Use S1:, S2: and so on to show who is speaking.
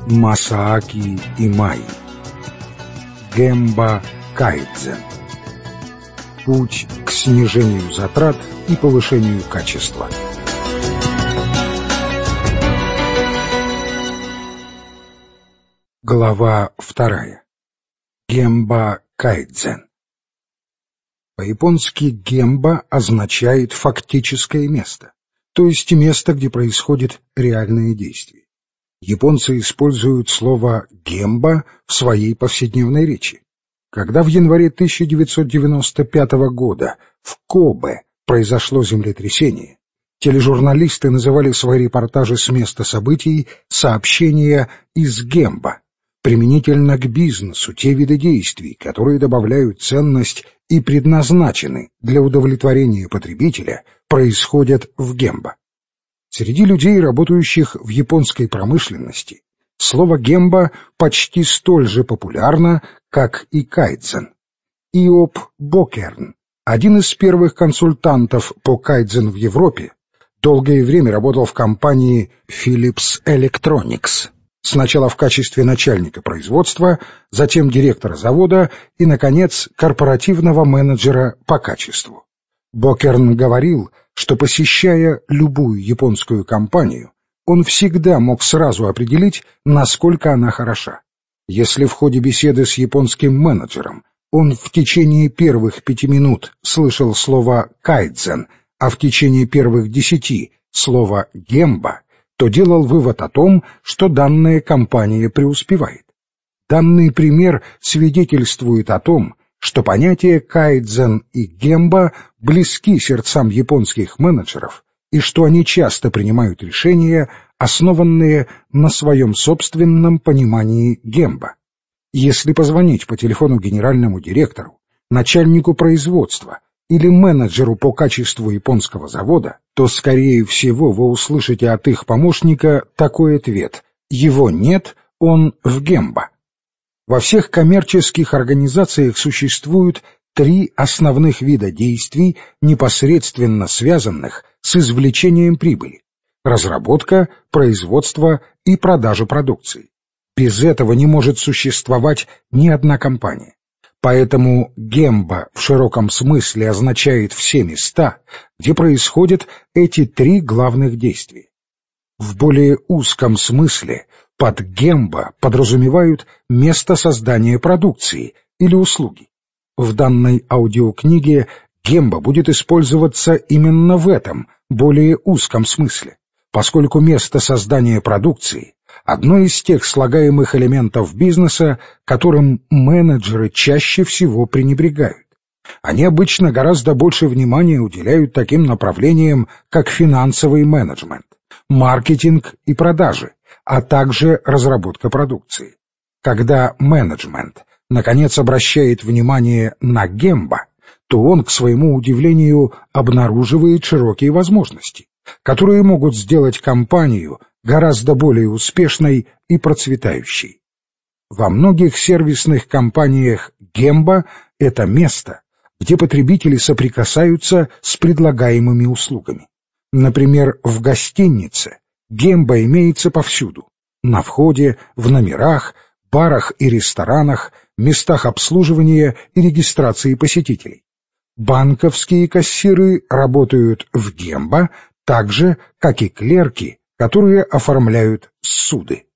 S1: Масааки Имай. Гемба Кайдзен. Путь к снижению затрат и повышению качества. Глава 2. Гемба Кайдзен. По-японски гемба означает фактическое место, то есть место, где происходит реальное действие. Японцы используют слово «гемба» в своей повседневной речи. Когда в январе 1995 года в Кобе произошло землетрясение, тележурналисты называли свои репортажи с места событий «сообщения из гемба», применительно к бизнесу, те виды действий, которые добавляют ценность и предназначены для удовлетворения потребителя, происходят в гемба. Среди людей, работающих в японской промышленности, слово «гемба» почти столь же популярно, как и кайдзен. Иоп Бокерн, один из первых консультантов по кайдзен в Европе, долгое время работал в компании Philips Electronics, сначала в качестве начальника производства, затем директора завода и, наконец, корпоративного менеджера по качеству. Бокерн говорил, что, посещая любую японскую компанию, он всегда мог сразу определить, насколько она хороша. Если в ходе беседы с японским менеджером он в течение первых 5 минут слышал слово «кайдзен», а в течение первых 10 слово «гемба», то делал вывод о том, что данная компания преуспевает. Данный пример свидетельствует о том, что понятия кайдзен и гемба близки сердцам японских менеджеров и что они часто принимают решения, основанные на своем собственном понимании гемба. Если позвонить по телефону генеральному директору, начальнику производства или менеджеру по качеству японского завода, то, скорее всего, вы услышите от их помощника такой ответ: «Его нет, он в гемба». Во всех коммерческих организациях существуют 3 основных вида действий, непосредственно связанных с извлечением прибыли: разработка, производство и продажа продукции. Без этого не может существовать ни одна компания. Поэтому гемба в широком смысле означает все места, где происходят эти 3 главных действия. В более узком смысле под гемба подразумевают место создания продукции или услуги. В данной аудиокниге гемба будет использоваться именно в этом более узком смысле, поскольку место создания продукции – одно из тех слагаемых элементов бизнеса, которым менеджеры чаще всего пренебрегают. Они обычно гораздо больше внимания уделяют таким направлениям, как финансовый менеджмент, маркетинг и продажи, а также разработка продукции. Когда менеджмент, наконец, обращает внимание на гемба, то он, к своему удивлению, обнаруживает широкие возможности, которые могут сделать компанию гораздо более успешной и процветающей. Во многих сервисных компаниях гемба – это место, где потребители соприкасаются с предлагаемыми услугами. Например, в гостинице гемба имеется повсюду: на входе, в номерах, барах и ресторанах, местах обслуживания и регистрации посетителей. Банковские кассиры работают в гемба, так же, как и клерки, которые оформляют ссуды.